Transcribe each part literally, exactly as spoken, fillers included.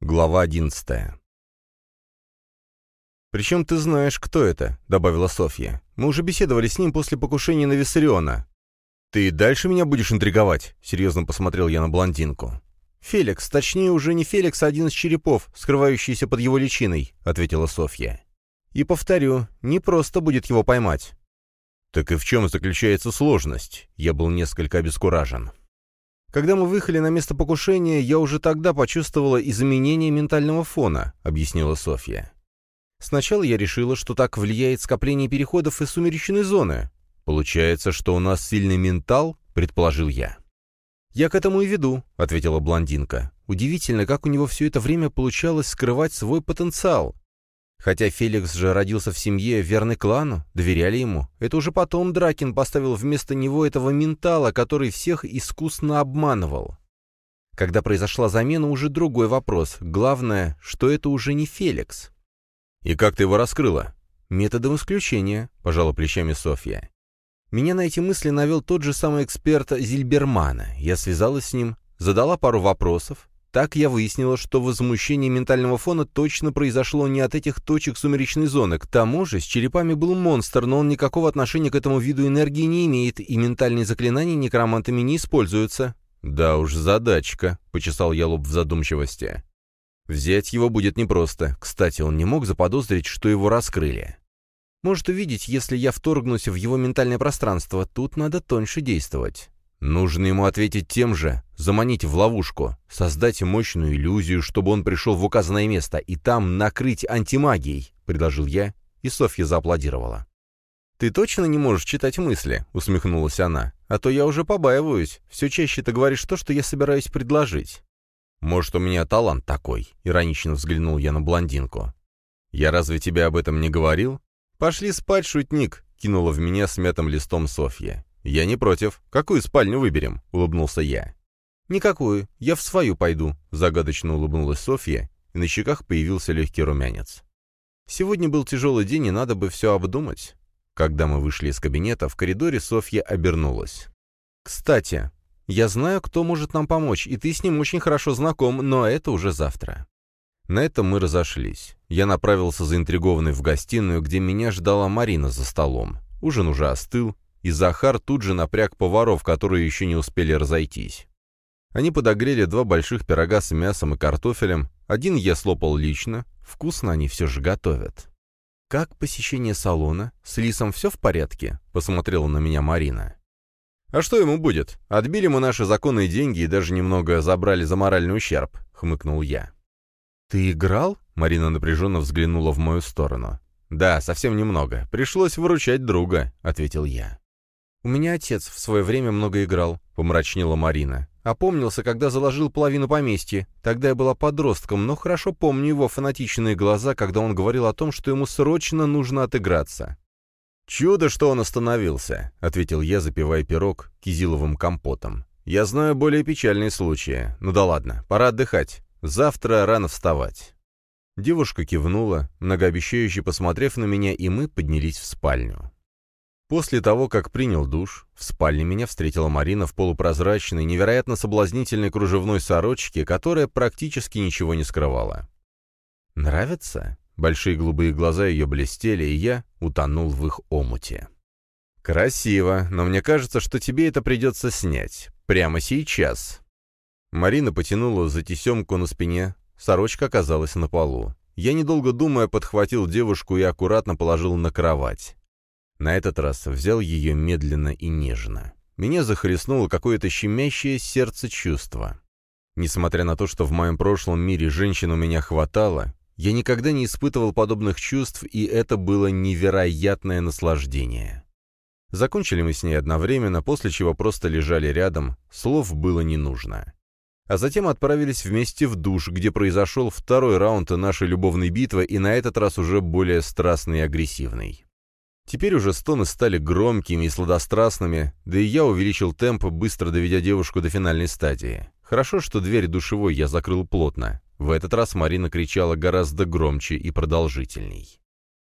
Глава одиннадцатая. «Причем ты знаешь, кто это», — добавила Софья. «Мы уже беседовали с ним после покушения на Виссариона». «Ты и дальше меня будешь интриговать?» — серьезно посмотрел я на блондинку. «Феликс, точнее уже не Феликс, а один из черепов, скрывающийся под его личиной», — ответила Софья. «И повторю, не просто будет его поймать». «Так и в чем заключается сложность?» Я был несколько обескуражен. «Когда мы выехали на место покушения, я уже тогда почувствовала изменение ментального фона», — объяснила Софья. «Сначала я решила, что так влияет скопление переходов из сумеречной зоны. Получается, что у нас сильный ментал?» — предположил я. «Я к этому и веду», — ответила блондинка. «Удивительно, как у него все это время получалось скрывать свой потенциал. Хотя Феликс же родился в семье, верной клану, доверяли ему. Это уже потом Дракин поставил вместо него этого ментала, который всех искусно обманывал. Когда произошла замена, уже другой вопрос. Главное, что это уже не Феликс». «И как ты его раскрыла?» «Методом исключения», — пожала плечами Софья. «Меня на эти мысли навел тот же самый эксперт Зильбермана. Я связалась с ним, задала пару вопросов. Так я выяснила, что возмущение ментального фона точно произошло не от этих точек сумеречной зоны. К тому же с черепами был монстр, но он никакого отношения к этому виду энергии не имеет, и ментальные заклинания некромантами не используются». «Да уж, задачка», — почесал я лоб в задумчивости. «Взять его будет непросто. Кстати, он не мог заподозрить, что его раскрыли. Может увидеть, если я вторгнусь в его ментальное пространство. Тут надо тоньше действовать. Нужно ему ответить тем же, заманить в ловушку, создать мощную иллюзию, чтобы он пришел в указанное место, и там накрыть антимагией», — предложил я, и Софья зааплодировала. «Ты точно не можешь читать мысли?» — усмехнулась она. «А то я уже побаиваюсь. Все чаще ты говоришь то, что я собираюсь предложить». «Может, у меня талант такой?» — иронично взглянул я на блондинку. «Я разве тебе об этом не говорил?» «Пошли спать, шутник!» — кинула в меня смятым листом Софья. «Я не против. Какую спальню выберем?» — улыбнулся я. «Никакую. Я в свою пойду», — загадочно улыбнулась Софья, и на щеках появился легкий румянец. «Сегодня был тяжелый день, и надо бы все обдумать». Когда мы вышли из кабинета, в коридоре Софья обернулась. «Кстати, я знаю, кто может нам помочь, и ты с ним очень хорошо знаком, но это уже завтра». На этом мы разошлись. Я направился заинтригованный в гостиную, где меня ждала Марина за столом. Ужин уже остыл, и Захар тут же напряг поваров, которые еще не успели разойтись. Они подогрели два больших пирога с мясом и картофелем. Один я слопал лично. Вкусно они все же готовят. «Как посещение салона? С Лисом все в порядке?» — посмотрела на меня Марина. «А что ему будет? Отбили мы наши законные деньги и даже немного забрали за моральный ущерб», — хмыкнул я. «Ты играл?» — Марина напряженно взглянула в мою сторону. «Да, совсем немного. Пришлось выручать друга», — ответил я. «У меня отец в свое время много играл», — помрачнела Марина. «Опомнился, когда заложил половину поместья. Тогда я была подростком, но хорошо помню его фанатичные глаза, когда он говорил о том, что ему срочно нужно отыграться». «Чудо, что он остановился», — ответил я, запивая пирог кизиловым компотом. «Я знаю более печальные случаи. Ну да ладно, пора отдыхать. Завтра рано вставать». Девушка кивнула, многообещающе посмотрев на меня, и мы поднялись в спальню. После того, как принял душ, в спальне меня встретила Марина в полупрозрачной, невероятно соблазнительной кружевной сорочке, которая практически ничего не скрывала. «Нравится?» Большие голубые глаза ее блестели, и я утонул в их омуте. «Красиво, но мне кажется, что тебе это придется снять. Прямо сейчас». Марина потянула за тесемку на спине, сорочка оказалась на полу. Я, недолго думая, подхватил девушку и аккуратно положил на кровать. На этот раз взял ее медленно и нежно. Меня захлестнуло какое-то щемящее сердце чувство. Несмотря на то, что в моем прошлом мире женщин у меня хватало, я никогда не испытывал подобных чувств, и это было невероятное наслаждение. Закончили мы с ней одновременно, после чего просто лежали рядом, слов было не нужно. А затем отправились вместе в душ, где произошел второй раунд нашей любовной битвы, и на этот раз уже более страстный и агрессивный. Теперь уже стоны стали громкими и сладострастными, да и я увеличил темп, быстро доведя девушку до финальной стадии. Хорошо, что дверь душевой я закрыл плотно. В этот раз Марина кричала гораздо громче и продолжительней.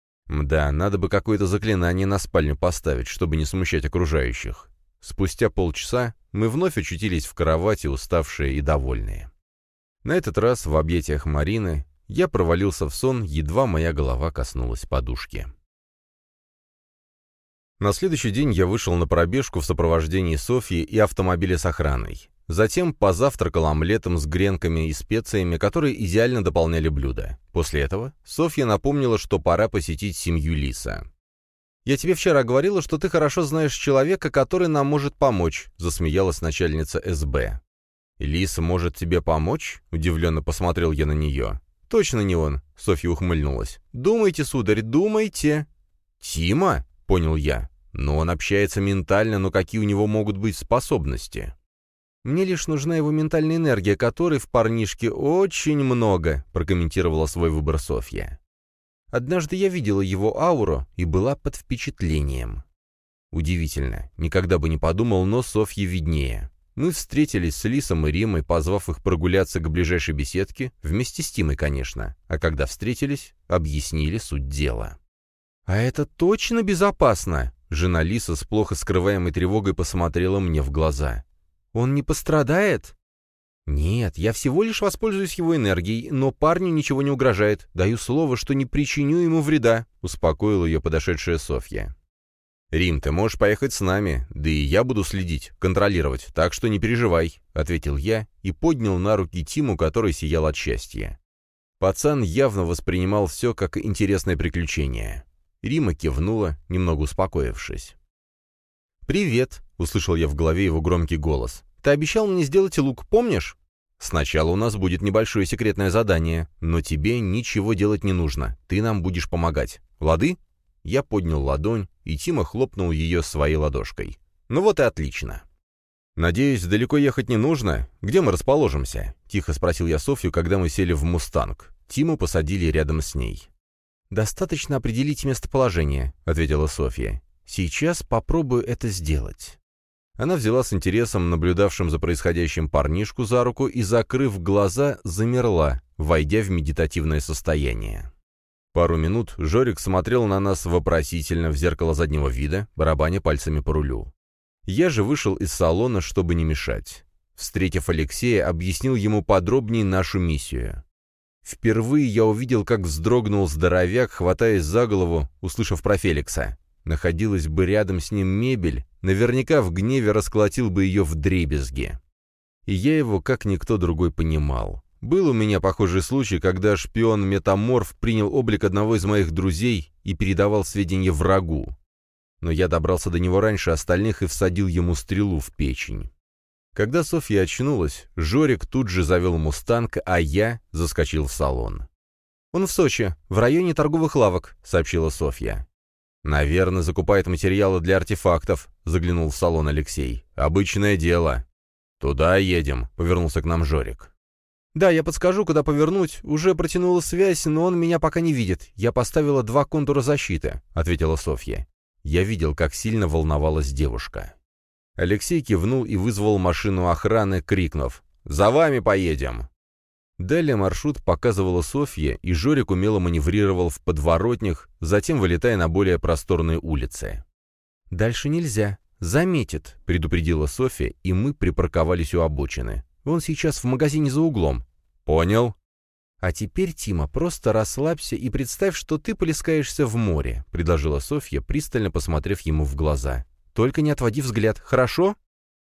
Да, надо бы какое-то заклинание на спальню поставить, чтобы не смущать окружающих. Спустя полчаса мы вновь очутились в кровати, уставшие и довольные. На этот раз в объятиях Марины я провалился в сон, едва моя голова коснулась подушки. На следующий день я вышел на пробежку в сопровождении Софьи и автомобиля с охраной. Затем позавтракал омлетом с гренками и специями, которые идеально дополняли блюдо. После этого Софья напомнила, что пора посетить семью Лиса. «Я тебе вчера говорила, что ты хорошо знаешь человека, который нам может помочь», — засмеялась начальница эс бэ. «Лис может тебе помочь?» — удивленно посмотрел я на нее. «Точно не он», — Софья ухмыльнулась. «Думайте, сударь, думайте». «Тима?» — понял я. «Но он общается ментально, но какие у него могут быть способности?» «Мне лишь нужна его ментальная энергия, которой в парнишке очень много», — прокомментировала свой выбор Софья. «Однажды я видела его ауру и была под впечатлением». Удивительно, никогда бы не подумал, но Софье виднее. Мы встретились с Лисом и Римой, позвав их прогуляться к ближайшей беседке, вместе с Тимой, конечно, а когда встретились, объяснили суть дела. «А это точно безопасно?» Жена Лиса с плохо скрываемой тревогой посмотрела мне в глаза. «Он не пострадает?» «Нет, я всего лишь воспользуюсь его энергией, но парню ничего не угрожает. Даю слово, что не причиню ему вреда», — успокоила ее подошедшая Софья. «Рим, ты можешь поехать с нами, да и я буду следить, контролировать, так что не переживай», — ответил я и поднял на руки Тиму, который сиял от счастья. Пацан явно воспринимал все как интересное приключение. Рима кивнула, немного успокоившись. «Привет», — услышал я в голове его громкий голос. «Ты обещал мне сделать лук, помнишь?» «Сначала у нас будет небольшое секретное задание, но тебе ничего делать не нужно, ты нам будешь помогать. Лады?» Я поднял ладонь, и Тима хлопнул ее своей ладошкой. «Ну вот и отлично». «Надеюсь, далеко ехать не нужно? Где мы расположимся?» — тихо спросил я Софью, когда мы сели в «Мустанг». Тиму посадили рядом с ней. «Достаточно определить местоположение», — ответила Софья. «Сейчас попробую это сделать». Она взяла с интересом наблюдавшим за происходящим парнишку за руку и, закрыв глаза, замерла, войдя в медитативное состояние. Пару минут Жорик смотрел на нас вопросительно в зеркало заднего вида, барабаня пальцами по рулю. Я же вышел из салона, чтобы не мешать. Встретив Алексея, объяснил ему подробнее нашу миссию. Впервые я увидел, как вздрогнул здоровяк, хватаясь за голову, услышав про Феликса. Находилась бы рядом с ним мебель, наверняка в гневе расколотил бы ее вдребезги. И я его, как никто другой, понимал. Был у меня похожий случай, когда шпион-метаморф принял облик одного из моих друзей и передавал сведения врагу. Но я добрался до него раньше остальных и всадил ему стрелу в печень. Когда Софья очнулась, Жорик тут же завел «Мустанг», а я заскочил в салон. «Он в Сочи, в районе торговых лавок», — сообщила Софья. «Наверное, закупает материалы для артефактов», — заглянул в салон Алексей. «Обычное дело». «Туда едем», — повернулся к нам Жорик. «Да, я подскажу, куда повернуть. Уже протянула связь, но он меня пока не видит. Я поставила два контура защиты», — ответила Софья. Я видел, как сильно волновалась девушка. Алексей кивнул и вызвал машину охраны, крикнув: «За вами поедем!». Далее маршрут показывала Софья, и Жорик умело маневрировал в подворотнях, затем вылетая на более просторные улицы. «Дальше нельзя. Заметит», — предупредила Софья, и мы припарковались у обочины. «Он сейчас в магазине за углом». «Понял». «А теперь, Тима, просто расслабься и представь, что ты плескаешься в море», — предложила Софья, пристально посмотрев ему в глаза. «Только не отводи взгляд, хорошо?»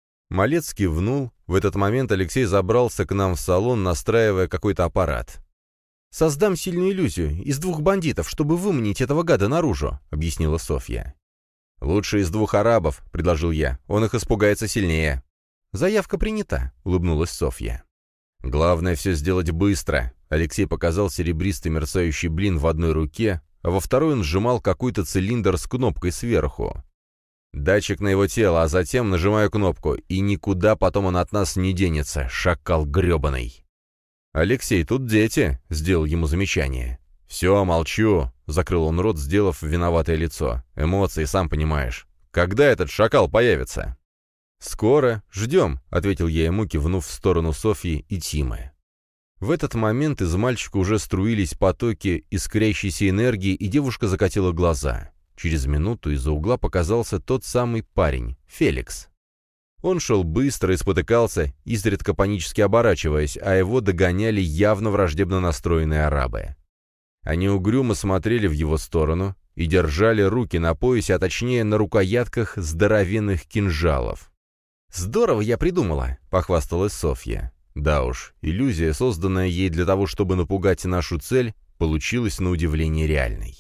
Малец кивнул. В этот момент Алексей забрался к нам в салон, настраивая какой-то аппарат. «Создам сильную иллюзию из двух бандитов, чтобы выманить этого гада наружу», — объяснила Софья. «Лучше из двух арабов», — предложил я. «Он их испугается сильнее». «Заявка принята», — улыбнулась Софья. «Главное все сделать быстро». Алексей показал серебристый мерцающий блин в одной руке, а во второй он сжимал какой-то цилиндр с кнопкой сверху. Датчик на его тело, а затем нажимаю кнопку, и никуда потом он от нас не денется, шакал гребаный. «Алексей, тут дети», — сделал ему замечание. «Все, молчу», — закрыл он рот, сделав виноватое лицо. «Эмоции, сам понимаешь. Когда этот шакал появится?» «Скоро. Ждем», — ответил я ему, кивнув в сторону Софьи и Тимы. В этот момент из мальчика уже струились потоки искрящейся энергии, и девушка закатила глаза. Через минуту из-за угла показался тот самый парень, Феликс. Он шел быстро и спотыкался, изредка панически оборачиваясь, а его догоняли явно враждебно настроенные арабы. Они угрюмо смотрели в его сторону и держали руки на поясе, а точнее на рукоятках здоровенных кинжалов. «Здорово я придумала», — похвасталась Софья. Да уж, иллюзия, созданная ей для того, чтобы напугать нашу цель, получилась на удивление реальной.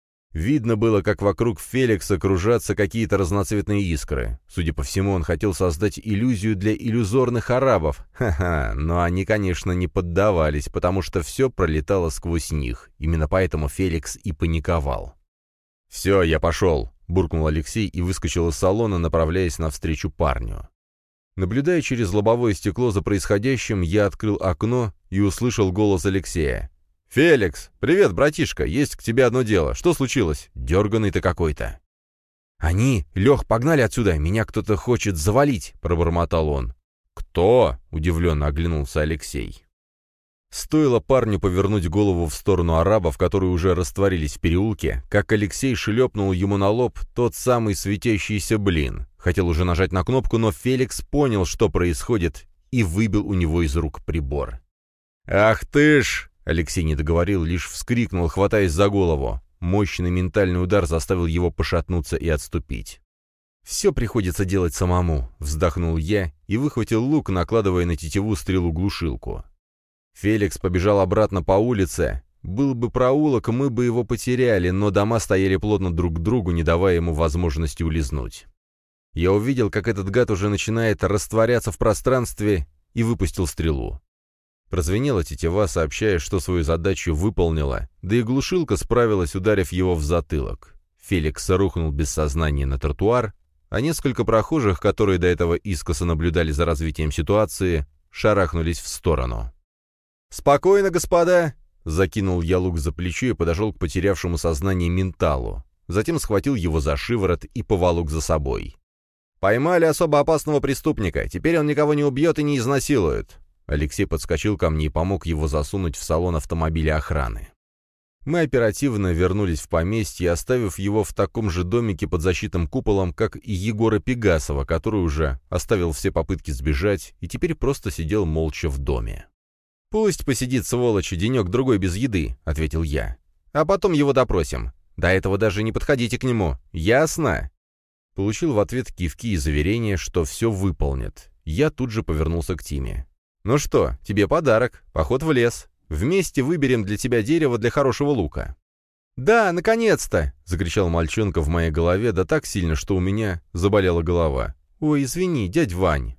Видно было, как вокруг Феликса кружатся какие-то разноцветные искры. Судя по всему, он хотел создать иллюзию для иллюзорных арабов. Ха-ха, но они, конечно, не поддавались, потому что все пролетало сквозь них. Именно поэтому Феликс и паниковал. «Все, я пошел», — буркнул Алексей и выскочил из салона, направляясь навстречу парню. Наблюдая через лобовое стекло за происходящим, я открыл окно и услышал голос Алексея. «Феликс! Привет, братишка! Есть к тебе одно дело. Что случилось? Дерганый ты какой-то!» «Они! Лех, погнали отсюда! Меня кто-то хочет завалить!» — пробормотал он. «Кто?» — удивленно оглянулся Алексей. Стоило парню повернуть голову в сторону арабов, которые уже растворились в переулке, как Алексей шлепнул ему на лоб тот самый светящийся блин. Хотел уже нажать на кнопку, но Феликс понял, что происходит, и выбил у него из рук прибор. «Ах ты ж!» Алексей не договорил, лишь вскрикнул, хватаясь за голову. Мощный ментальный удар заставил его пошатнуться и отступить. «Все приходится делать самому», — вздохнул я и выхватил лук, накладывая на тетиву стрелу-глушилку. Феликс побежал обратно по улице. Был бы проулок, мы бы его потеряли, но дома стояли плотно друг к другу, не давая ему возможности улизнуть. Я увидел, как этот гад уже начинает растворяться в пространстве, и выпустил стрелу. Прозвенела тетива, сообщая, что свою задачу выполнила, да и глушилка справилась, ударив его в затылок. Феликс рухнул без сознания на тротуар, а несколько прохожих, которые до этого искоса наблюдали за развитием ситуации, шарахнулись в сторону. «Спокойно, господа!» — закинул я лук за плечо и подошел к потерявшему сознание менталу. Затем схватил его за шиворот и поволок за собой. «Поймали особо опасного преступника. Теперь он никого не убьет и не изнасилует». Алексей подскочил ко мне и помог его засунуть в салон автомобиля охраны. Мы оперативно вернулись в поместье, оставив его в таком же домике под защитным куполом, как и Егора Пегасова, который уже оставил все попытки сбежать и теперь просто сидел молча в доме. «Пусть посидит, сволочь, денек-другой без еды», — ответил я. «А потом его допросим. До этого даже не подходите к нему. Ясно?» Получил в ответ кивки и заверение, что все выполнит. Я тут же повернулся к Тиме. «Ну что, тебе подарок, поход в лес. Вместе выберем для тебя дерево для хорошего лука». «Да, наконец-то!» — закричал мальчонка в моей голове, да так сильно, что у меня заболела голова. «Ой, извини, дядь Вань».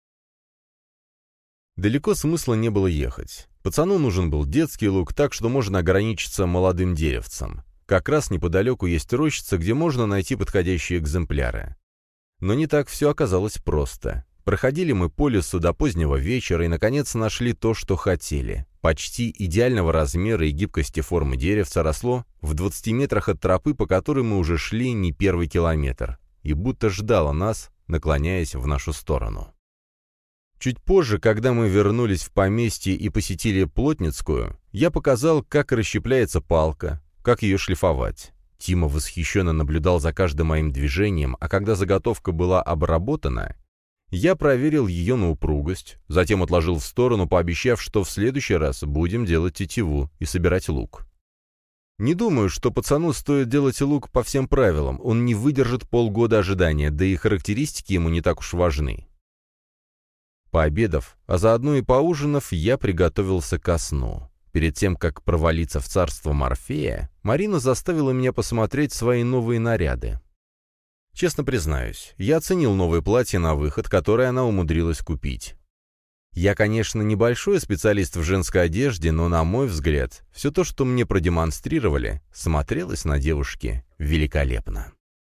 Далеко смысла не было ехать. Пацану нужен был детский лук, так что можно ограничиться молодым деревцем. Как раз неподалеку есть рощица, где можно найти подходящие экземпляры. Но не так все оказалось просто. Проходили мы по лесу до позднего вечера и, наконец, нашли то, что хотели. Почти идеального размера и гибкости формы деревца росло в двадцати метрах от тропы, по которой мы уже шли не первый километр, и будто ждало нас, наклоняясь в нашу сторону. Чуть позже, когда мы вернулись в поместье и посетили Плотницкую, я показал, как расщепляется палка, как ее шлифовать. Тима восхищенно наблюдал за каждым моим движением, а когда заготовка была обработана, я проверил ее на упругость, затем отложил в сторону, пообещав, что в следующий раз будем делать тетиву и собирать лук. Не думаю, что пацану стоит делать лук по всем правилам, он не выдержит полгода ожидания, да и характеристики ему не так уж важны. Пообедав, а заодно и поужинав, я приготовился ко сну. Перед тем, как провалиться в царство Морфея, Марина заставила меня посмотреть свои новые наряды. Честно признаюсь, я оценил новое платье на выход, которое она умудрилась купить. Я, конечно, небольшой специалист в женской одежде, но, на мой взгляд, все то, что мне продемонстрировали, смотрелось на девушке великолепно.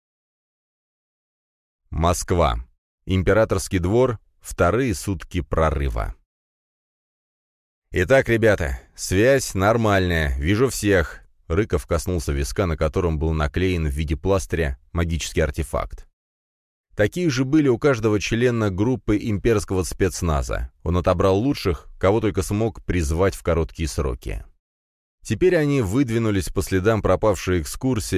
Москва. Императорский двор. Вторые сутки прорыва. «Итак, ребята, связь нормальная, вижу всех». Рыков коснулся виска, на котором был наклеен в виде пластыря магический артефакт. Такие же были у каждого члена группы имперского спецназа. Он отобрал лучших, кого только смог призвать в короткие сроки. Теперь они выдвинулись по следам пропавшей экскурсии,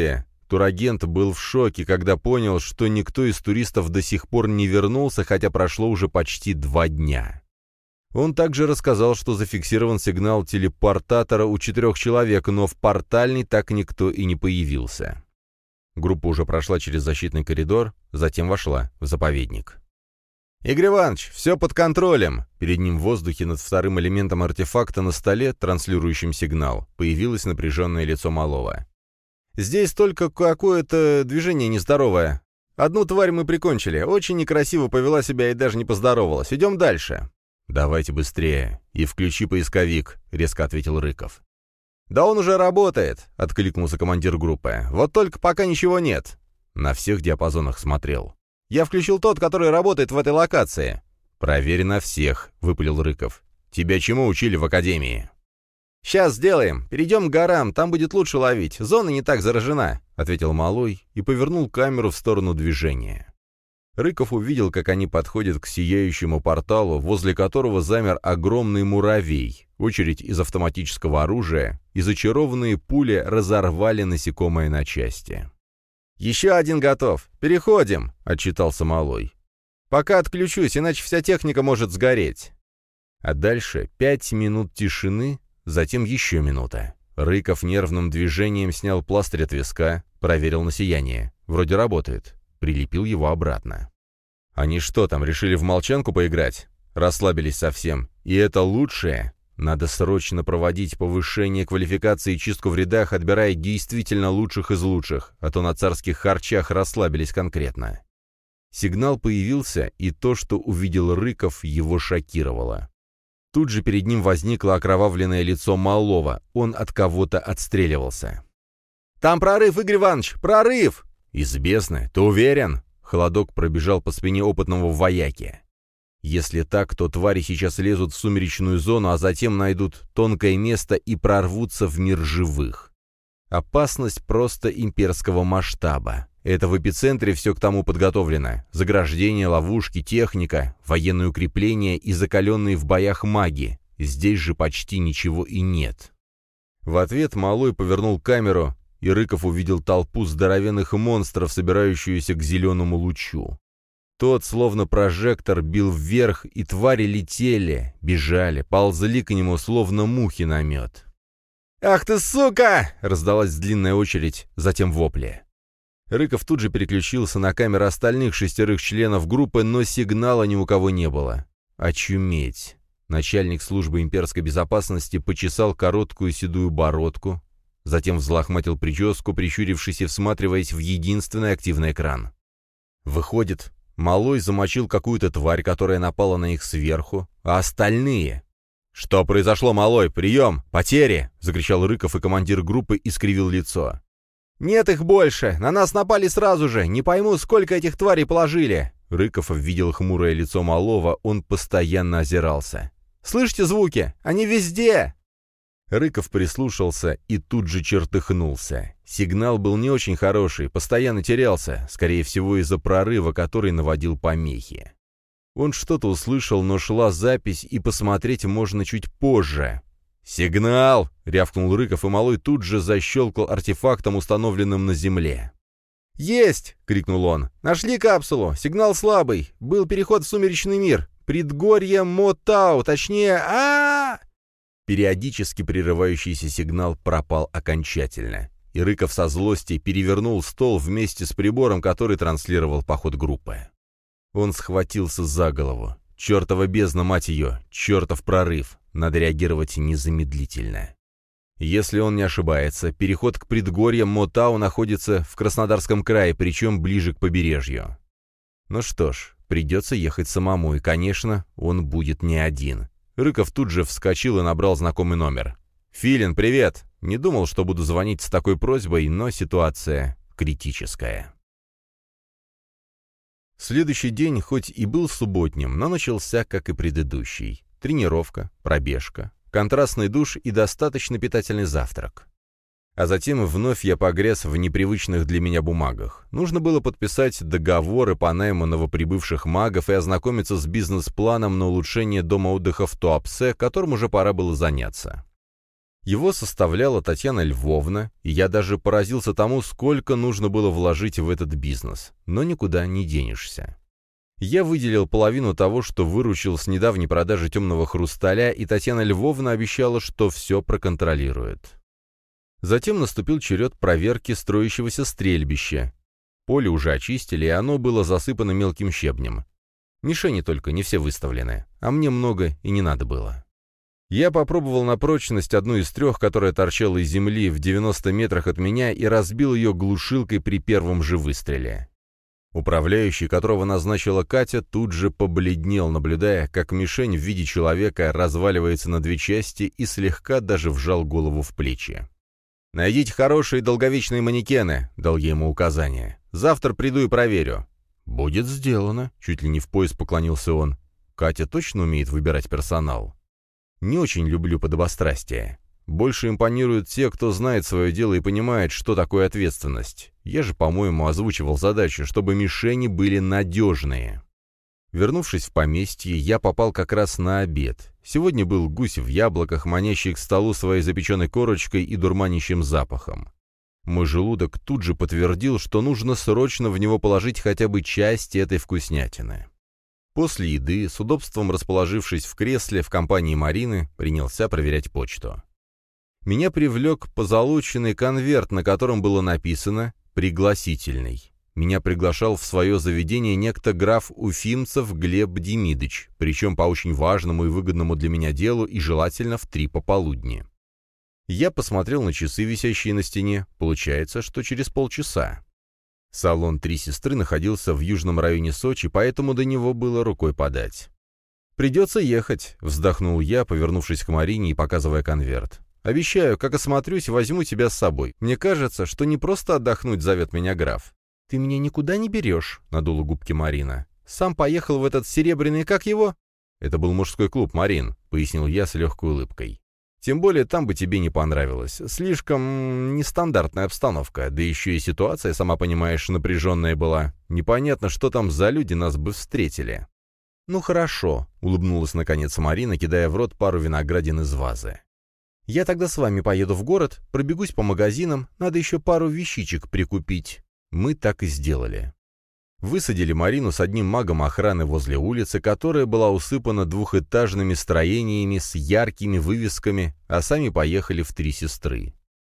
Турагент был в шоке, когда понял, что никто из туристов до сих пор не вернулся, хотя прошло уже почти два дня. Он также рассказал, что зафиксирован сигнал телепортатора у четырех человек, но в портальной так никто и не появился. Группа уже прошла через защитный коридор, затем вошла в заповедник. «Игорь Иванович, все под контролем!» Перед ним в воздухе над вторым элементом артефакта на столе, транслирующим сигнал, появилось напряженное лицо малого. «Здесь только какое-то движение нездоровое. Одну тварь мы прикончили, очень некрасиво повела себя и даже не поздоровалась. Идем дальше». «Давайте быстрее. И включи поисковик», — резко ответил Рыков. «Да он уже работает», — откликнулся командир группы. «Вот только пока ничего нет». На всех диапазонах смотрел. «Я включил тот, который работает в этой локации». «Проверь на всех», — выпалил Рыков. «Тебя чему учили в академии?» «Сейчас сделаем. Перейдем к горам, там будет лучше ловить. Зона не так заражена», — ответил Малой и повернул камеру в сторону движения. Рыков увидел, как они подходят к сияющему порталу, возле которого замер огромный муравей. Очередь из автоматического оружия и зачарованные пули разорвали насекомое на части. «Еще один готов. Переходим», — отчитался Малой. «Пока отключусь, иначе вся техника может сгореть». А дальше пять минут тишины, затем еще минута. Рыков нервным движением снял пластырь от виска, проверил на сияние. Вроде работает. Прилепил его обратно. Они что там, решили в молчанку поиграть? Расслабились совсем. И это лучшее? Надо срочно проводить повышение квалификации и чистку в рядах, отбирая действительно лучших из лучших, а то на царских харчах расслабились конкретно. Сигнал появился, и то, что увидел Рыков, его шокировало. Тут же перед ним возникло окровавленное лицо Малова. Он от кого-то отстреливался. «Там прорыв, Игорь Иванович! Прорыв!» «Из бездны? Ты уверен?» Холодок пробежал по спине опытного вояки. Если так, то твари сейчас лезут в сумеречную зону, а затем найдут тонкое место и прорвутся в мир живых. Опасность просто имперского масштаба. Это в эпицентре все к тому подготовлено. Заграждения, ловушки, техника, военные укрепления и закаленные в боях маги. Здесь же почти ничего и нет. В ответ Малой повернул камеру, и Рыков увидел толпу здоровенных монстров, собирающуюся к зеленому лучу. Тот, словно прожектор, бил вверх, и твари летели, бежали, ползли к нему, словно мухи на мед. «Ах ты, сука!» — раздалась длинная очередь, затем вопли. Рыков тут же переключился на камеры остальных шестерых членов группы, но сигнала ни у кого не было. Очуметь. Начальник службы имперской безопасности почесал короткую седую бородку, затем взлохматил прическу, прищурившись и всматриваясь в единственный активный экран. Выходит, Малой замочил какую-то тварь, которая напала на них сверху, а остальные... «Что произошло, Малой? Прием! Потери!» — закричал Рыков, и командир группы искривил лицо. «Нет их больше! На нас напали сразу же! Не пойму, сколько этих тварей положили!» Рыков видел хмурое лицо Малова, он постоянно озирался. «Слышите звуки? Они везде!» Рыков прислушался и тут же чертыхнулся. Сигнал был не очень хороший, постоянно терялся, скорее всего из-за прорыва, который наводил помехи. Он что-то услышал, но шла запись, и посмотреть можно чуть позже. «Сигнал!» — рявкнул Рыков, и Малой тут же защелкал артефактом, установленным на земле. «Есть!» — крикнул он. «Нашли капсулу! Сигнал слабый! Был переход в сумеречный мир! Предгорье Мотау, точнее... а, -а, -а Периодически прерывающийся сигнал пропал окончательно, и Рыков со злости перевернул стол вместе с прибором, который транслировал поход группы. Он схватился за голову. «Чертова бездна, мать ее! Чертов прорыв! Надо реагировать незамедлительно!» Если он не ошибается, переход к предгорьям Мотау находится в Краснодарском крае, причем ближе к побережью. Ну что ж, придется ехать самому, и, конечно, он будет не один. Рыков тут же вскочил и набрал знакомый номер. «Филин, привет! Не думал, что буду звонить с такой просьбой, но ситуация критическая». Следующий день хоть и был субботним, но начался, как и предыдущий. Тренировка, пробежка, контрастный душ и достаточно питательный завтрак. А затем вновь я погряз в непривычных для меня бумагах. Нужно было подписать договоры по найму новоприбывших магов и ознакомиться с бизнес-планом на улучшение дома отдыха в Туапсе, которым уже пора было заняться. Его составляла Татьяна Львовна, и я даже поразился тому, сколько нужно было вложить в этот бизнес, но никуда не денешься. Я выделил половину того, что выручил с недавней продажи темного хрусталя, и Татьяна Львовна обещала, что все проконтролирует. Затем наступил черед проверки строящегося стрельбища. Поле уже очистили, и оно было засыпано мелким щебнем. Мишени только не все выставлены, а мне много и не надо было. Я попробовал на прочность одну из трех, которая торчала из земли в девяноста метрах от меня, и разбил ее глушилкой при первом же выстреле. Управляющий, которого назначила Катя, тут же побледнел, наблюдая, как мишень в виде человека разваливается на две части, и слегка даже вжал голову в плечи. «Найдите хорошие долговечные манекены», — дал я ему указание. «Завтра приду и проверю». «Будет сделано», — чуть ли не в пояс поклонился он. «Катя точно умеет выбирать персонал?» «Не очень люблю подобострастие. Больше импонируют те, кто знает свое дело и понимает, что такое ответственность. Я же, по-моему, озвучивал задачу, чтобы мишени были надежные». Вернувшись в поместье, я попал как раз на обед. Сегодня был гусь в яблоках, манящий к столу своей запеченной корочкой и дурманящим запахом. Мой желудок тут же подтвердил, что нужно срочно в него положить хотя бы часть этой вкуснятины. После еды, с удобством расположившись в кресле в компании Марины, принялся проверять почту. Меня привлек позолоченный конверт, на котором было написано «Пригласительный». Меня приглашал в свое заведение некто граф Уфимцев Глеб Демидыч, причем по очень важному и выгодному для меня делу, и желательно в три пополудни. Я посмотрел на часы, висящие на стене. Получается, что через полчаса. Салон «Три сестры» находился в южном районе Сочи, поэтому до него было рукой подать. «Придется ехать», — вздохнул я, повернувшись к Марине и показывая конверт. «Обещаю, как осмотрюсь, возьму тебя с собой. Мне кажется, что не просто отдохнуть зовет меня граф». «Ты меня никуда не берешь», — надула губки Марина. «Сам поехал в этот серебряный, как его?» «Это был мужской клуб, Марин», — пояснил я с легкой улыбкой. «Тем более там бы тебе не понравилось. Слишком нестандартная обстановка, да еще и ситуация, сама понимаешь, напряженная была. Непонятно, что там за люди нас бы встретили». «Ну хорошо», — улыбнулась наконец Марина, кидая в рот пару виноградин из вазы. «Я тогда с вами поеду в город, пробегусь по магазинам, надо еще пару вещичек прикупить». Мы так и сделали. Высадили Марину с одним магом охраны возле улицы, которая была усыпана двухэтажными строениями с яркими вывесками, а сами поехали в «Три сестры».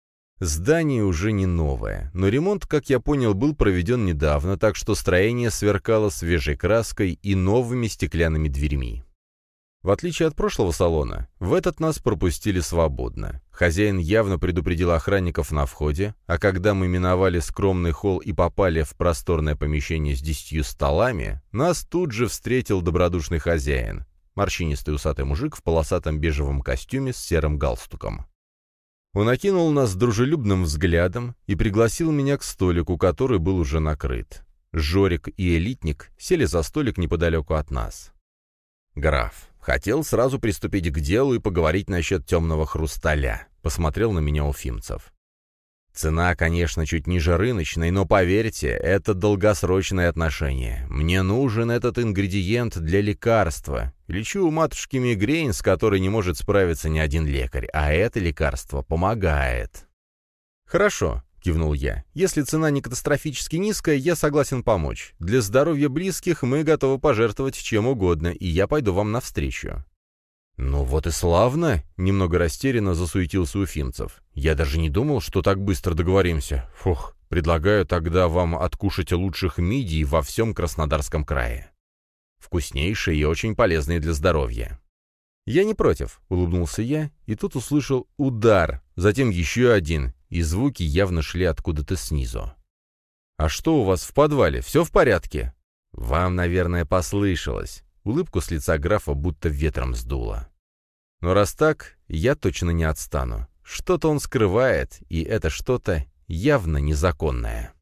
Здание уже не новое, но ремонт, как я понял, был проведен недавно, так что строение сверкало свежей краской и новыми стеклянными дверьми. В отличие от прошлого салона, в этот нас пропустили свободно. Хозяин явно предупредил охранников на входе, а когда мы миновали скромный холл и попали в просторное помещение с десятью столами, нас тут же встретил добродушный хозяин, морщинистый усатый мужик в полосатом бежевом костюме с серым галстуком. Он окинул нас дружелюбным взглядом и пригласил меня к столику, который был уже накрыт. Жорик и Элитник сели за столик неподалеку от нас. «Граф, хотел сразу приступить к делу и поговорить насчет темного хрусталя», — посмотрел на меня Уфимцев. «Цена, конечно, чуть ниже рыночной, но, поверьте, это долгосрочное отношение. Мне нужен этот ингредиент для лекарства. Лечу у матушки мигрень, с которой не может справиться ни один лекарь, а это лекарство помогает». «Хорошо», — кивнул я. «Если цена не катастрофически низкая, я согласен помочь. Для здоровья близких мы готовы пожертвовать чем угодно, и я пойду вам навстречу». «Ну вот и славно!» — немного растерянно засуетился Уфимцев. «Я даже не думал, что так быстро договоримся. Фух, предлагаю тогда вам откушать лучших мидий во всем Краснодарском крае. Вкуснейшие и очень полезные для здоровья». «Я не против», — улыбнулся я, и тут услышал удар, затем еще один, и звуки явно шли откуда-то снизу. «А что у вас в подвале? Все в порядке?» «Вам, наверное, послышалось». Улыбку с лица графа будто ветром сдуло. «Но раз так, я точно не отстану. Что-то он скрывает, и это что-то явно незаконное».